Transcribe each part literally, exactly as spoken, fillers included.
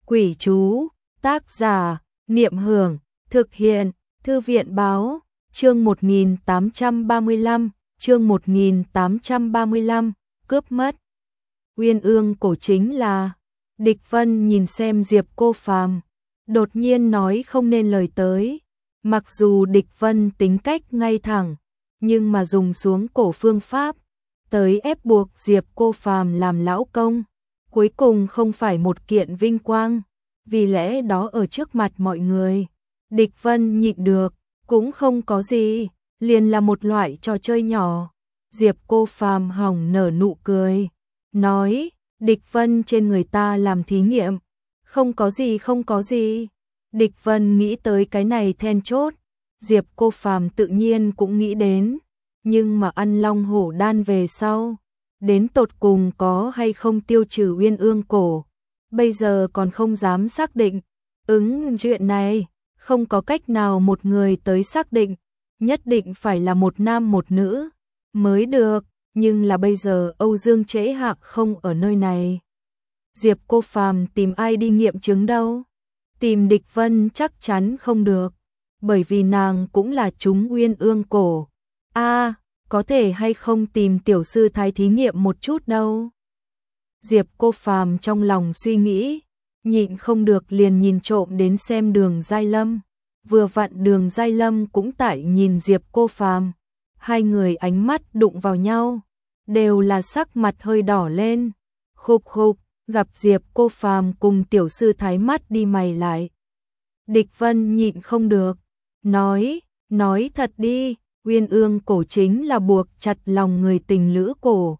Quỷ chú, tác giả, Niệm Hưởng, thực hiện, Thư viện báo, chương một nghìn tám trăm ba mươi lăm, chương một nghìn tám trăm ba mươi lăm, cướp mất. Uyên ương cổ chính là, Địch Vân nhìn xem Diệp Cô Phàm, đột nhiên nói không nên lời tới. Mặc dù Địch Vân tính cách ngay thẳng, nhưng mà dùng xuống cổ phương pháp, tới ép buộc Diệp Cô Phàm làm lão công, cuối cùng không phải một kiện vinh quang, vì lẽ đó ở trước mặt mọi người, Địch Vân nhịn được, cũng không có gì, liền là một loại trò chơi nhỏ. Diệp Cô Phàm hỏng nở nụ cười, nói, Địch Vân trên người ta làm thí nghiệm, không có gì không có gì. Địch Vân nghĩ tới cái này then chốt, Diệp Cô Phàm tự nhiên cũng nghĩ đến, nhưng mà ăn long hổ đan về sau, đến tột cùng có hay không tiêu trừ uyên ương cổ, bây giờ còn không dám xác định. Ứng chuyện này, không có cách nào một người tới xác định, nhất định phải là một nam một nữ mới được, nhưng là bây giờ Âu Dương Trễ Hạc không ở nơi này. Diệp Cô Phàm tìm ai đi nghiệm chứng đâu? Tìm Địch Vân chắc chắn không được, bởi vì nàng cũng là chúng uyên ương cổ. A, à, có thể hay không tìm tiểu sư thái thí nghiệm một chút đâu? Diệp Cô Phàm trong lòng suy nghĩ, nhịn không được liền nhìn trộm đến xem Đường Giai Lâm. Vừa vặn Đường Giai Lâm cũng tại nhìn Diệp Cô Phàm, hai người ánh mắt đụng vào nhau, đều là sắc mặt hơi đỏ lên. Khục khục, gặp Diệp Cô Phàm cùng tiểu sư thái mắt đi mày lại. Địch Vân nhịn không được, nói, nói thật đi, uyên ương cổ chính là buộc chặt lòng người tình lữ cổ.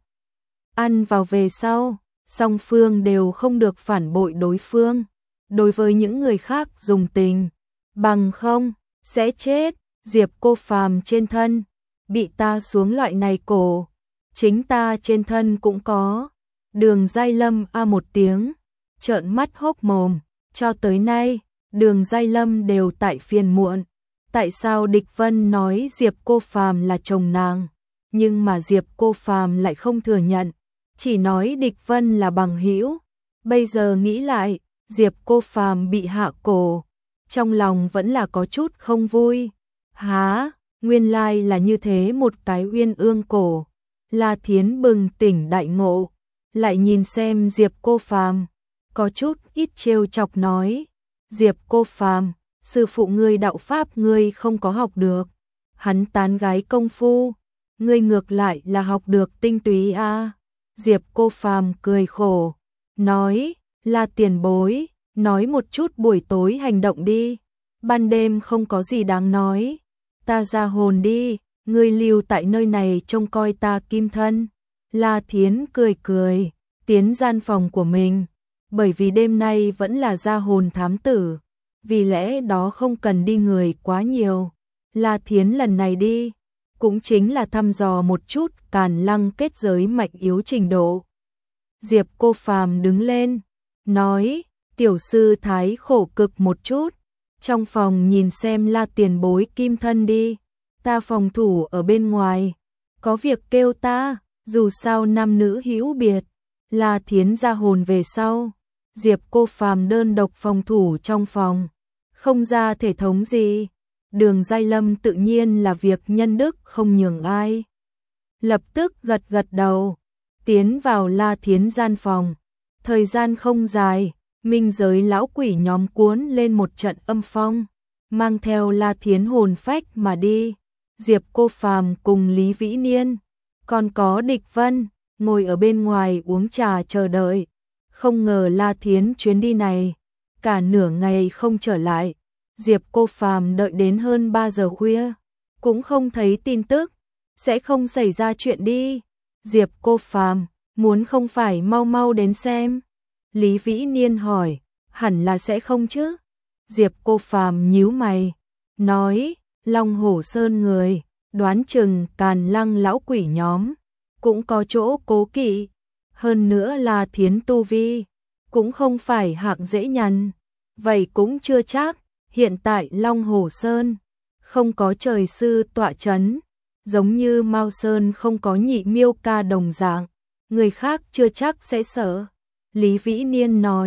Ăn vào về sau, song phương đều không được phản bội đối phương, đối với những người khác dùng tình, bằng không, sẽ chết. Diệp Cô Phàm trên thân, bị ta xuống loại này cổ, chính ta trên thân cũng có. Đường Giai Lâm a một tiếng, trợn mắt hốc mồm, cho tới nay, Đường Giai Lâm đều tại phiền muộn. Tại sao Địch Vân nói Diệp Cô Phàm là chồng nàng, nhưng mà Diệp Cô Phàm lại không thừa nhận, chỉ nói Địch Vân là bằng hữu. Bây giờ nghĩ lại, Diệp Cô Phàm bị hạ cổ, trong lòng vẫn là có chút không vui. Há, nguyên lai là như thế một cái uyên ương cổ. La Thiến bừng tỉnh đại ngộ, lại nhìn xem Diệp Cô Phàm, có chút ít trêu chọc nói, Diệp Cô Phàm, sư phụ ngươi đạo pháp ngươi không có học được, hắn tán gái công phu, ngươi ngược lại là học được tinh túy a. À. Diệp Cô Phàm cười khổ, nói, là tiền bối, nói một chút buổi tối hành động đi, ban đêm không có gì đáng nói, ta ra hồn đi, ngươi lưu tại nơi này trông coi ta kim thân. La Thiến cười cười, tiến gian phòng của mình, bởi vì đêm nay vẫn là ra hồn thám tử, vì lẽ đó không cần đi người quá nhiều. La Thiến lần này đi, cũng chính là thăm dò một chút Càn Lăng kết giới mạnh yếu trình độ. Diệp Cô Phàm đứng lên, nói, tiểu sư thái khổ cực một chút, trong phòng nhìn xem La tiền bối kim thân đi, ta phòng thủ ở bên ngoài, có việc kêu ta, dù sao nam nữ hữu biệt. La Thiến ra hồn về sau, Diệp Cô Phàm đơn độc phòng thủ trong phòng, không ra thể thống gì. Đường Giai Lâm tự nhiên là việc nhân đức không nhường ai, lập tức gật gật đầu, tiến vào La Thiến gian phòng. Thời gian không dài, minh giới lão quỷ nhóm cuốn lên một trận âm phong, mang theo La Thiến hồn phách mà đi. Diệp Cô Phàm cùng Lý Vĩ Niên, còn có Địch Vân, ngồi ở bên ngoài uống trà chờ đợi. Không ngờ La Thiến chuyến đi này, cả nửa ngày không trở lại. Diệp Cô Phàm đợi đến hơn ba giờ khuya, cũng không thấy tin tức, sẽ không xảy ra chuyện đi. Diệp Cô Phàm, muốn không phải mau mau đến xem. Lý Vĩ Niên hỏi, hẳn là sẽ không chứ. Diệp Cô Phàm nhíu mày, nói, Long Hổ Sơn người, đoán chừng Càn Lăng lão quỷ nhóm, cũng có chỗ cố kỵ, hơn nữa là Thiến tu vi, cũng không phải hạng dễ nhằn, vậy cũng chưa chắc. Hiện tại Long Hổ Sơn không có trời sư tọa chấn, giống như Mao Sơn không có nhị miêu ca đồng dạng, người khác chưa chắc sẽ sợ. Lý Vĩ Niên nói,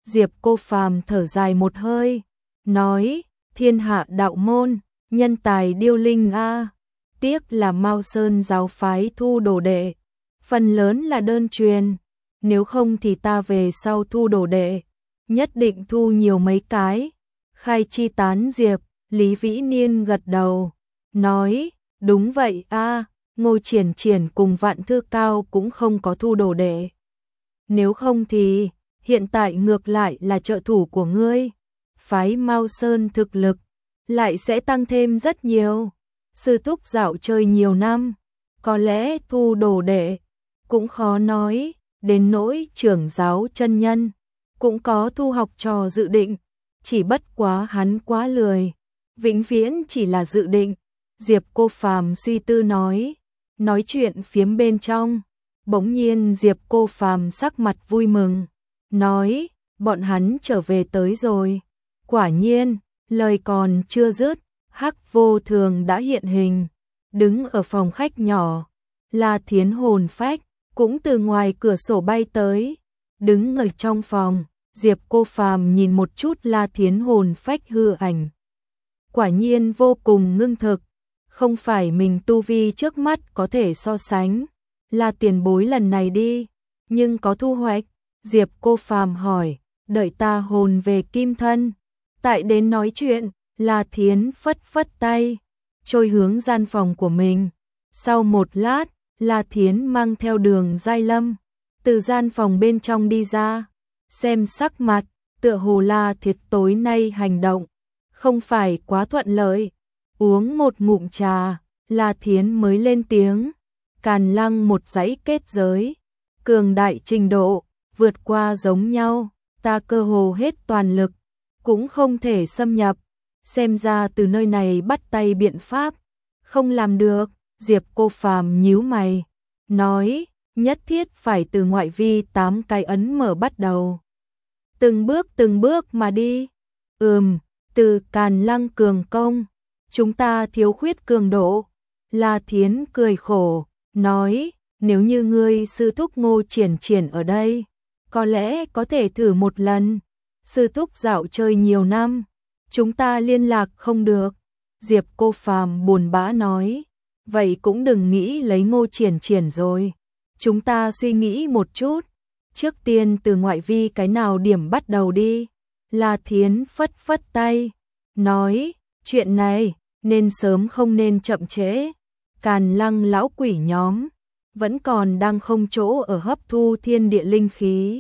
Diệp Cô Phàm thở dài một hơi, nói, thiên hạ đạo môn, nhân tài điêu linh a, tiếc là Mao Sơn giáo phái thu đồ đệ, phần lớn là đơn truyền, nếu không thì ta về sau thu đồ đệ, nhất định thu nhiều mấy cái. Khai chi tán Diệp, Lý Vĩ Niên gật đầu, nói, đúng vậy a, Ngô Triển Triển cùng Vạn Thư Cao cũng không có thu đồ đệ. Nếu không thì, hiện tại ngược lại là trợ thủ của ngươi, phái Mao Sơn thực lực lại sẽ tăng thêm rất nhiều. Sư thúc dạo chơi nhiều năm, có lẽ thu đồ đệ cũng khó nói, đến nỗi trưởng giáo chân nhân cũng có thu học trò dự định, chỉ bất quá hắn quá lười, vĩnh viễn chỉ là dự định. Diệp Cô Phàm suy tư nói, nói chuyện phiếm bên trong, bỗng nhiên Diệp Cô Phàm sắc mặt vui mừng, nói, bọn hắn trở về tới rồi. Quả nhiên, lời còn chưa dứt, Hắc Vô Thường đã hiện hình, đứng ở phòng khách nhỏ, La Thiến hồn phách cũng từ ngoài cửa sổ bay tới, đứng ở trong phòng. Diệp Cô Phàm nhìn một chút La Thiến hồn phách hư ảnh, quả nhiên vô cùng ngưng thực, không phải mình tu vi trước mắt có thể so sánh. Là tiền bối lần này đi, nhưng có thu hoạch. Diệp Cô Phàm hỏi, đợi ta hồn về kim thân, tại đến nói chuyện. La Thiến phất phất tay, trôi hướng gian phòng của mình. Sau một lát, La Thiến mang theo Đường Giai Lâm từ gian phòng bên trong đi ra, xem sắc mặt, tựa hồ La Thiệt tối nay hành động không phải quá thuận lợi. Uống một ngụm trà, La Thiến mới lên tiếng, Càn Lăng một dãy kết giới, cường đại trình độ, vượt qua giống nhau, ta cơ hồ hết toàn lực, cũng không thể xâm nhập, xem ra từ nơi này bắt tay biện pháp, không làm được. Diệp Cô Phàm nhíu mày, nói, nhất thiết phải từ ngoại vi tám cái ấn mở bắt đầu. Từng bước từng bước mà đi. Ừm, từ Càn Lăng cường công, chúng ta thiếu khuyết cường độ. La Thiến cười khổ, nói, nếu như ngươi sư thúc Ngô Triển Triển ở đây, có lẽ có thể thử một lần. Sư thúc dạo chơi nhiều năm, chúng ta liên lạc không được. Diệp Cô Phàm buồn bã nói, vậy cũng đừng nghĩ lấy Ngô Triển Triển rồi. Chúng ta suy nghĩ một chút, trước tiên từ ngoại vi cái nào điểm bắt đầu đi. La Thiến phất phất tay, nói, chuyện này nên sớm không nên chậm trễ. Càn Lăng lão quỷ nhóm vẫn còn đang không chỗ ở hấp thu thiên địa linh khí,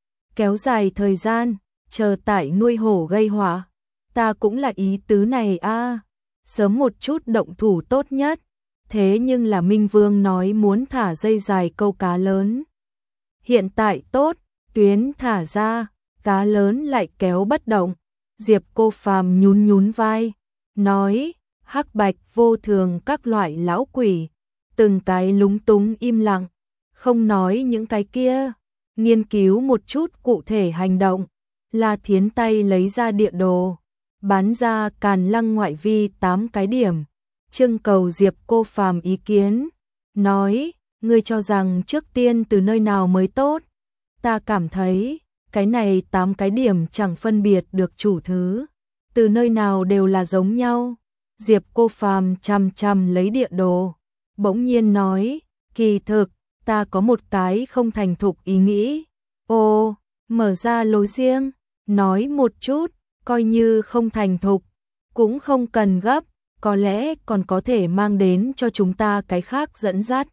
kéo dài thời gian, chờ tại nuôi hổ gây họa. Ta cũng là ý tứ này a, sớm một chút động thủ tốt nhất. Thế nhưng là Minh Vương nói muốn thả dây dài câu cá lớn. Hiện tại tốt, tuyến thả ra, cá lớn lại kéo bất động. Diệp Cô Phàm nhún nhún vai, nói, Hắc Bạch Vô Thường các loại lão quỷ, từng cái lúng túng im lặng, không nói những cái kia, nghiên cứu một chút cụ thể hành động. La Thiến tay lấy ra địa đồ, bán ra Càn Lăng ngoại vi tám cái điểm, trưng cầu Diệp Cô Phàm ý kiến, nói, ngươi cho rằng trước tiên từ nơi nào mới tốt? Ta cảm thấy, cái này tám cái điểm chẳng phân biệt được chủ thứ, từ nơi nào đều là giống nhau. Diệp Cô Phàm chăm chăm lấy địa đồ, bỗng nhiên nói, kỳ thực, ta có một cái không thành thục ý nghĩ. Ồ, mở ra lối riêng, nói một chút, coi như không thành thục, cũng không cần gấp, có lẽ còn có thể mang đến cho chúng ta cái khác dẫn dắt.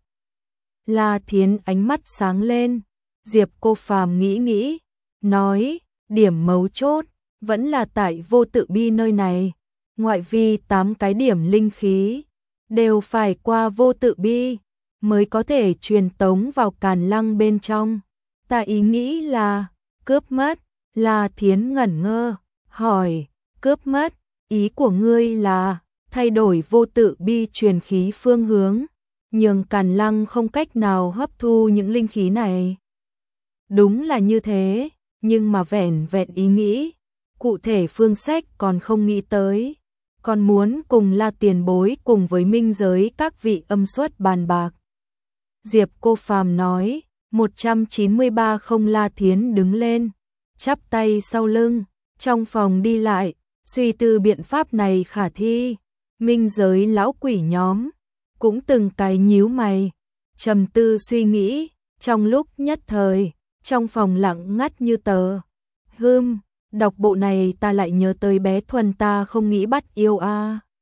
La Thiến ánh mắt sáng lên, Diệp Cô Phàm nghĩ nghĩ, nói, điểm mấu chốt, vẫn là tại Vô Tự Bi nơi này, ngoại vi tám cái điểm linh khí, đều phải qua Vô Tự Bi, mới có thể truyền tống vào Càn Lăng bên trong. Ta ý nghĩ là, cướp mất. La Thiến ngẩn ngơ, hỏi, cướp mất, ý của ngươi là, thay đổi Vô Tự Bi truyền khí phương hướng, nhường Càn Lăng không cách nào hấp thu những linh khí này. Đúng là như thế, nhưng mà vẻn vẹn ý nghĩ, cụ thể phương sách còn không nghĩ tới, còn muốn cùng La tiền bối cùng với minh giới các vị âm xuất bàn bạc. Diệp Cô Phàm nói, một trăm chín mươi ba không. La Thiến đứng lên, chắp tay sau lưng, trong phòng đi lại, suy tư biện pháp này khả thi. Minh giới lão quỷ nhóm cũng từng cái nhíu mày, trầm tư suy nghĩ, trong lúc nhất thời, trong phòng lặng ngắt như tờ. Hừm, đọc bộ này ta lại nhớ tới bé Thuần ta không nghĩ bắt yêu a. À.